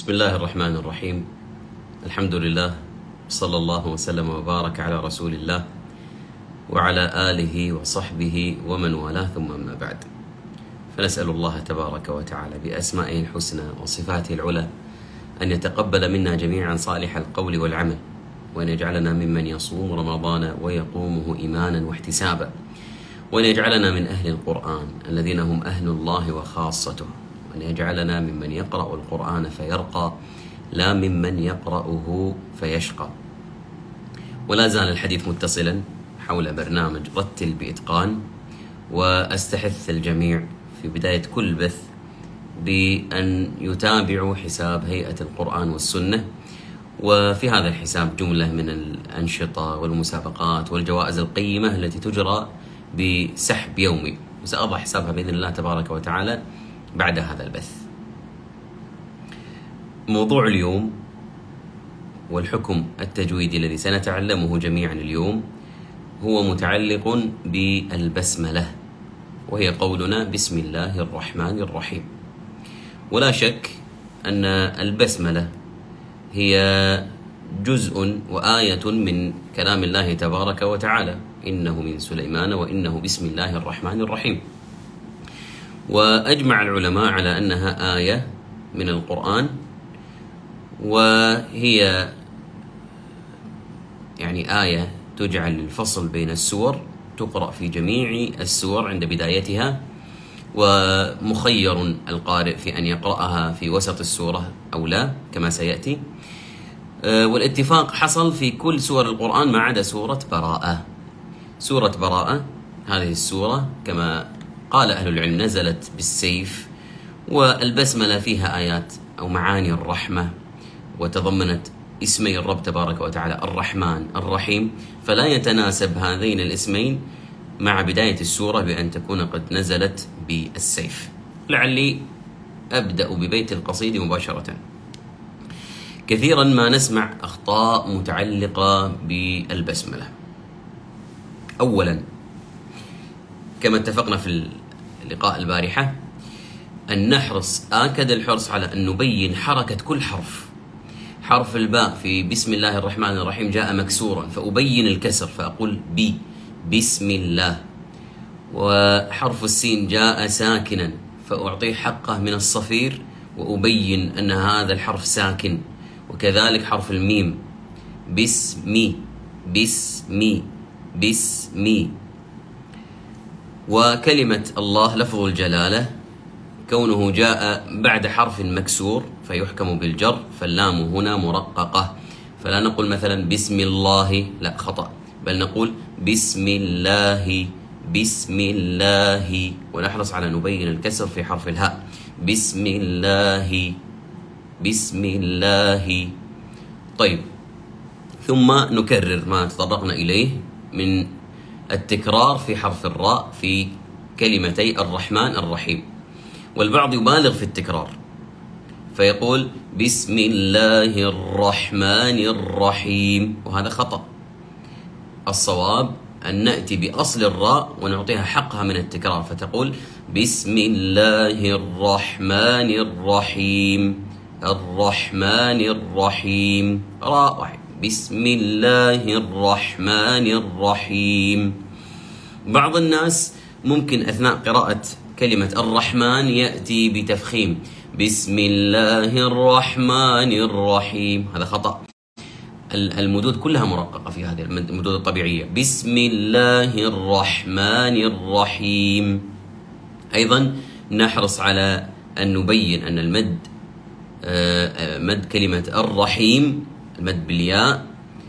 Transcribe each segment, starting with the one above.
بسم الله الرحمن الرحيم. الحمد لله، صلى الله وسلم وبارك على رسول الله وعلى آله وصحبه ومن والاه، ثم أما بعد، فنسأل الله تبارك وتعالى بأسمائه الحسنى وصفاته العلى أن يتقبل منا جميعا صالح القول والعمل، وأن يجعلنا ممن يصوم رمضان ويقومه إيمانا واحتسابا، وأن يجعلنا من أهل القرآن الذين هم أهل الله وخاصته، وأن يجعلنا ممن يقرأ القرآن فيرقى لا ممن يقرأه فيشقى. ولا زال الحديث متصلا حول برنامج رتل بإتقان، وأستحث الجميع في بداية كل بث بأن يتابعوا حساب هيئة القرآن والسنة، وفي هذا الحساب جملة من الأنشطة والمسابقات والجوائز القيمة التي تجرى بسحب يومي، وسأضع حسابها بإذن الله تبارك وتعالى بعد هذا البث. موضوع اليوم والحكم التجويدي الذي سنتعلمه جميعا اليوم هو متعلق بالبسملة، وهي قولنا بسم الله الرحمن الرحيم. ولا شك أن البسملة هي جزء وآية من كلام الله تبارك وتعالى، إنه من سليمان وإنه بسم الله الرحمن الرحيم. وأجمع العلماء على أنها آية من القرآن، وهي يعني آية تجعل للفصل بين السور، تقرأ في جميع السور عند بدايتها، ومخير القارئ في أن يقرأها في وسط السورة أو لا كما سيأتي. والاتفاق حصل في كل سور القرآن ما عدا سورة براءة. سورة براءة هذه السورة كما قال أهل العلم نزلت بالسيف، والبسملة فيها آيات أو معاني الرحمة، وتضمنت اسمي الرب تبارك وتعالى الرحمن الرحيم، فلا يتناسب هذين الاسمين مع بداية السورة بأن تكون قد نزلت بالسيف. لعلي أبدأ ببيت القصيد مباشرة. كثيرا ما نسمع أخطاء متعلقة بالبسملة. أولا، كما اتفقنا في اللقاء البارحة، أن نحرص آكد الحرص على أن نبين حركة كل حرف. حرف الباء في بسم الله الرحمن الرحيم جاء مكسورا، فأبين الكسر فأقول بسم الله. وحرف السين جاء ساكنا، فأعطيه حقه من الصفير وأبين أن هذا الحرف ساكن. وكذلك حرف الميم بسمي بسمي بسمي. وكلمة الله لفظ الجلالة كونه جاء بعد حرف مكسور فيحكم بالجر، فاللام هنا مرققة، فلا نقول مثلا بسم الله، لا خطأ، بل نقول بسم الله بسم الله، ونحرص على نبين الكسر في حرف الهاء بسم الله بسم الله. طيب، ثم نكرر ما تطرقنا إليه من التكرار في حرف الراء في كلمتي الرحمن الرحيم. والبعض يبالغ في التكرار فيقول بسم الله الرحمن الرحيم، وهذا خطأ. الصواب أن نأتي بأصل الراء ونعطيها حقها من التكرار، فتقول بسم الله الرحمن الرحيم الرحمن الرحيم، راء واحد، بسم الله الرحمن الرحيم. بعض الناس ممكن أثناء قراءة كلمة الرحمن يأتي بتفخيم بسم الله الرحمن الرحيم، هذا خطأ. المدود كلها مرققة في هذه المدود الطبيعية، بسم الله الرحمن الرحيم. أيضا نحرص على أن نبين أن المد مد كلمة الرحيم، المد بالياء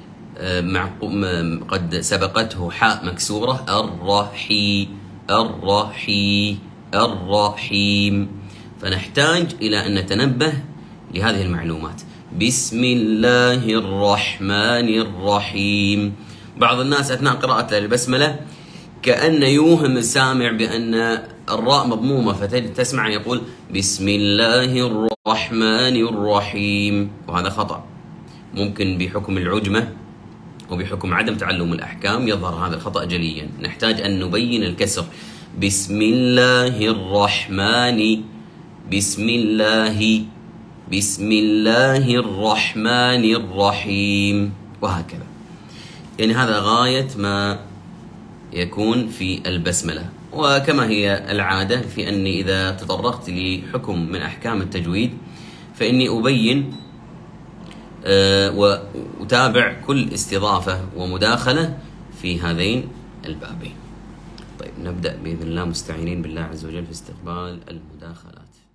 قد سبقته حاء مكسورة، الرحي الرحي الرحيم، فنحتاج إلى أن نتنبه لهذه المعلومات. بسم الله الرحمن الرحيم. بعض الناس أثناء قراءة البسملة كأن يوهم السامع بأن الراء مضمومة، فتسمع يقول بسم الله الرحمن الرحيم، وهذا خطأ. ممكن بحكم العجمة وبحكم عدم تعلم الأحكام يظهر هذا الخطأ جليا. نحتاج أن نبين الكسر بسم الله الرحمن بسم الله بسم الله الرحمن الرحيم، وهكذا. يعني هذا غاية ما يكون في البسملة. وكما هي العادة في أني إذا تطرقت لحكم من أحكام التجويد فإني أبين وأتابع كل استضافة ومداخلة في هذين البابين. طيب نبدأ بإذن الله مستعينين بالله عز وجل في استقبال المداخلات.